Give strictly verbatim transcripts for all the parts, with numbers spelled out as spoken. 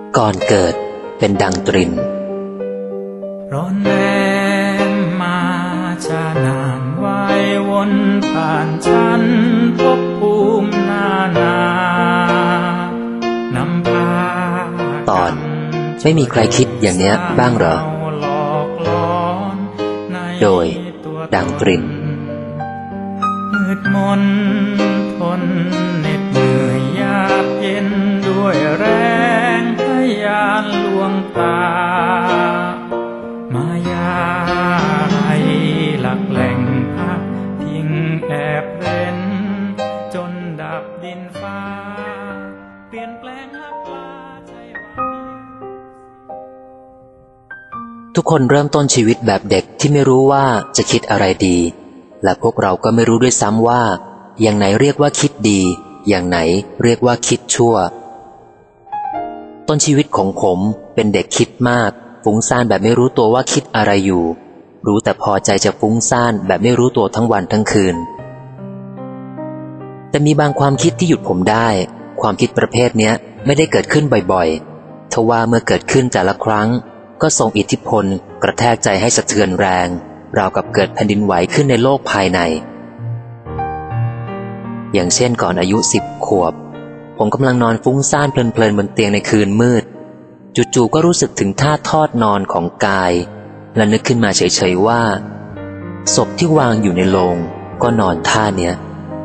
ก่อนเกิดเป็นดังตรินร้อนแรงมาชานานวายวนผ่านฉันพบภูมินานานำพาตอนไม่มีใครคิดอย่างเนี้ยบ้างเหรอโดยดังตรินมืดมนทนเหน็ดเหนื่อยยากเย็นด้วยแรงพยานลวงตามายาให้หลักแหล่งพักพิงแอบเร้นจนดับดินฟ้าเปลี่ยนแปลงลับลาใจว่าทุกคนเริ่มต้นชีวิตแบบเด็กที่ไม่รู้ว่าจะคิดอะไรดีและพวกเราก็ไม่รู้ด้วยซ้ำว่าอย่างไหนเรียกว่าคิดดีอย่างไหนเรียกว่าคิดชั่วต้นชีวิตของผมเป็นเด็กคิดมากฟุ้งซ่านแบบไม่รู้ตัวว่าคิดอะไรอยู่รู้แต่พอใจจะฟุ้งซ่านแบบไม่รู้ตัวทั้งวันทั้งคืนแต่มีบางความคิดที่หยุดผมได้ความคิดประเภทนี้ไม่ได้เกิดขึ้นบ่อยๆทว่าเมื่อเกิดขึ้นแต่ละครั้งก็ส่งอิทธิพลกระแทกใจให้สะเทือนแรงราวกับเกิดแผ่นดินไหวขึ้นในโลกภายในอย่างเช่นก่อนอายุสิบขวบผมกำลังนอนฟุ้งซ่านเพลินๆบนเตียงในคืนมืดจู่ๆก็รู้สึกถึงท่าทอดนอนของกายและนึกขึ้นมาเฉยๆว่าศพที่วางอยู่ในโลงก็นอนท่าเนี้ย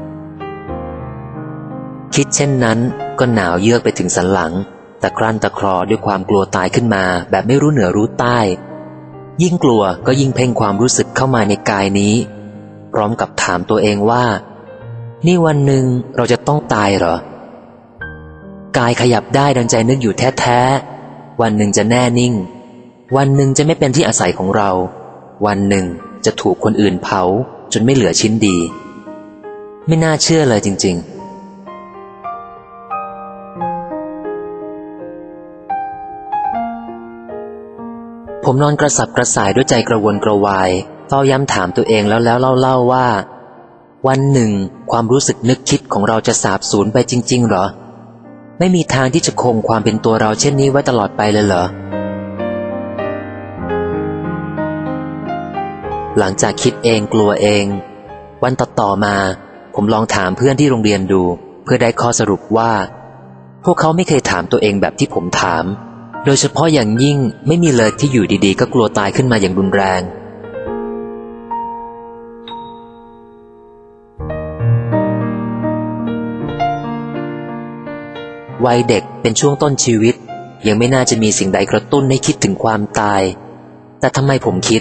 คิดเช่นนั้นก็หนาวเยือกไปถึงสันหลังตะครั่นตะคลอด้วยความกลัวตายขึ้นมาแบบไม่รู้เหนือรู้ใต้ยิ่งกลัวก็ยิ่งเพ่งความรู้สึกเข้ามาในกายนี้พร้อมกับถามตัวเองว่านี่วันหนึ่งเราจะต้องตายเหรอกายขยับได้ดังใจนึกอยู่แท้ๆวันหนึ่งจะแน่นิ่งวันหนึ่งจะไม่เป็นที่อาศัยของเราวันหนึ่งจะถูกคนอื่นเผาจนไม่เหลือชิ้นดีไม่น่าเชื่อเลยจริงๆผมนอนกระสับกระส่ายด้วยใจกระวนกระวายเฝ้าย้ำถามตัวเองแล้วแล้วเล่าๆว่าวันหนึ่งความรู้สึกนึกคิดของเราจะสาบสูญไปจริงๆเหรอไม่มีทางที่จะคงความเป็นตัวเราเช่นนี้ไว้ตลอดไปเลยเหรอหลังจากคิดเองกลัวเองวันต่อๆมาผมลองถามเพื่อนที่โรงเรียนดูเพื่อได้ข้อสรุปว่าพวกเขาไม่เคยถามตัวเองแบบที่ผมถามโดยเฉพาะอย่างยิ่งไม่มีเลยที่อยู่ดีๆก็กลัวตายขึ้นมาอย่างรุนแรงวัยเด็กเป็นช่วงต้นชีวิตยังไม่น่าจะมีสิ่งใดกระตุ้นให้คิดถึงความตายแต่ทำไมผมคิด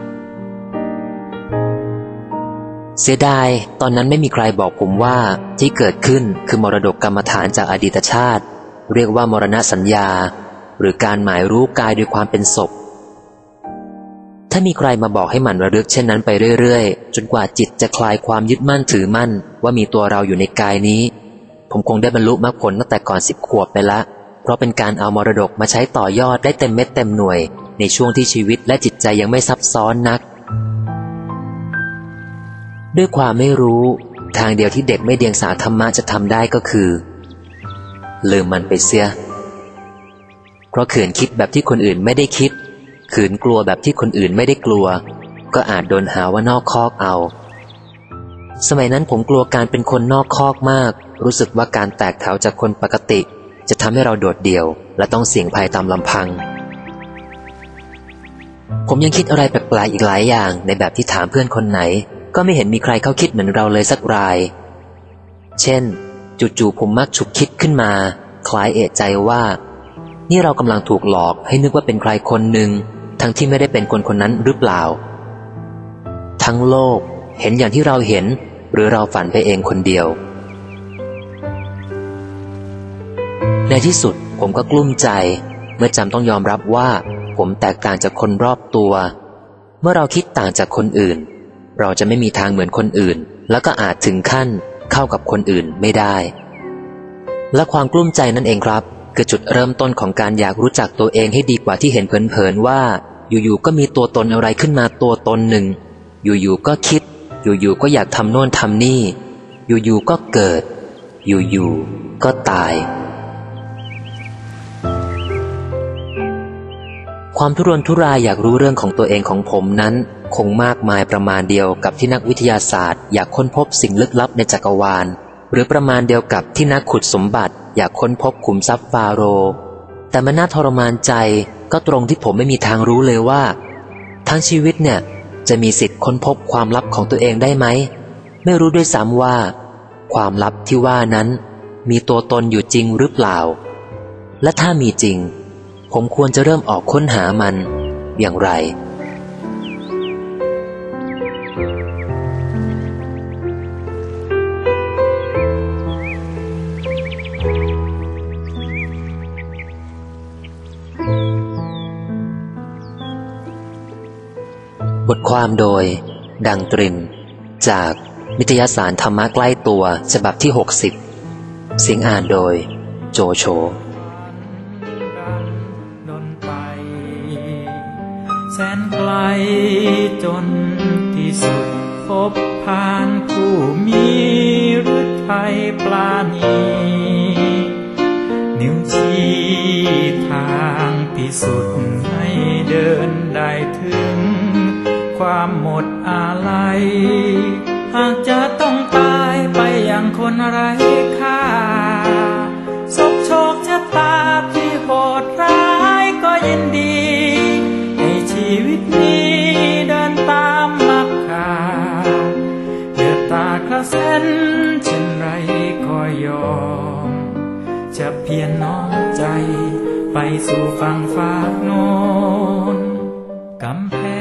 เสียดายตอนนั้นไม่มีใครบอกผมว่าที่เกิดขึ้นคือมรดกกรรมฐานจากอดีตชาติเรียกว่ามรณสัญญาหรือการหมายรู้กายด้วยความเป็นศพถ้ามีใครมาบอกให้หมั่นระลึกเช่นนั้นไปเรื่อยๆจนกว่าจิตจะคลายความยึดมั่นถือมั่นว่ามีตัวเราอยู่ในกายนี้ผมคงได้บรรลุมรรคผลตั้งแต่ก่อนสิบขวบไปละเพราะเป็นการเอามรดกมาใช้ต่อยอดได้เต็มเม็ดเต็มหน่วยในช่วงที่ชีวิตและจิตใจยังไม่ซับซ้อนนักด้วยความไม่รู้ทางเดียวที่เด็กไม่เดียงสาธรรมะจะทำได้ก็คือลืมมันไปเสียเพราะขืนคิดแบบที่คนอื่นไม่ได้คิดขืนกลัวแบบที่คนอื่นไม่ได้กลัวก็อาจโดนหาว่านอกคอกเอาสมัยนั้นผมกลัวการเป็นคนนอกคอกมากรู้สึกว่าการแตกแถวจากคนปกติจะทำให้เราโดดเดี่ยวและต้องเสี่ยงภัยตามลำพังผมยังคิดอะไรแปลกๆอีกหลายอย่างในแบบที่ถามเพื่อนคนไหนก็ไม่เห็นมีใครเข้าคิดเหมือนเราเลยสักรายเช่นจู่ๆผมมักฉุกคิดขึ้นมาคล้ายเอะใจว่านี่เรากำลังถูกหลอกให้นึกว่าเป็นใครคนหนึ่งทั้งที่ไม่ได้เป็นคนคนนั้นหรือเปล่าทั้งโลกเห็นอย่างที่เราเห็นหรือเราฝันไปเองคนเดียวในที่สุดผมก็กลุ้มใจเมื่อจำต้องยอมรับว่าผมแตกต่างจากคนรอบตัวเมื่อเราคิดต่างจากคนอื่นเราจะไม่มีทางเหมือนคนอื่นแล้วก็อาจถึงขั้นเข้ากับคนอื่นไม่ได้และความกลุ้มใจนั่นเองครับคือจุดเริ่มต้นของการอยากรู้จักตัวเองให้ดีกว่าที่เห็นเผินๆว่าอยู่ๆก็มีตัวตนอะไรขึ้นมาตัวตนหนึ่งอยู่ๆก็คิดอยู่ๆก็อยากทำโน่นทำนี่อยู่ๆก็เกิดอยู่ๆก็ตายความทุรนทุรายอยากรู้เรื่องของตัวเองของผมนั้นคงมากมายประมาณเดียวกับที่นักวิทยาศาสตร์อยากค้นพบสิ่งลึกลับในจักรวาลหรือประมาณเดียวกับที่นักขุดสมบัติอยากค้นพบขุมทรัพย์ฟาโรห์แต่มันน่าทรมานใจก็ตรงที่ผมไม่มีทางรู้เลยว่าทั้งชีวิตเนี่ยจะมีสิทธิ์ค้นพบความลับของตัวเองได้ไหมไม่รู้ด้วยซ้ำว่าความลับที่ว่านั้นมีตัวตนอยู่จริงหรือเปล่าและถ้ามีจริงผมควรจะเริ่มออกค้นหามันอย่างไรบทความโดยดังตรินจากนิตยสารธรรมะใกล้ตัวฉบับที่หกสิบเสียงอ่านโดยโจโฉแสนไกลจนที่สุดพบผ่านผู้มีฤทัยปราณีนิ้วชี้ทางที่สุดให้เดินได้ถึงความหมดอาลัยหากจะต้องตายไปอย่างคนไร้ค่าศพโชคชะตาที่โหดร้ายก็ยินดีให้ชีวิตนี้เดินตามมักคาเดือดตากระเซ็นเช่นไรก็ยอมจะเพียรน้อมใจไปสู่ฝั่งฝากโน้นกำแพง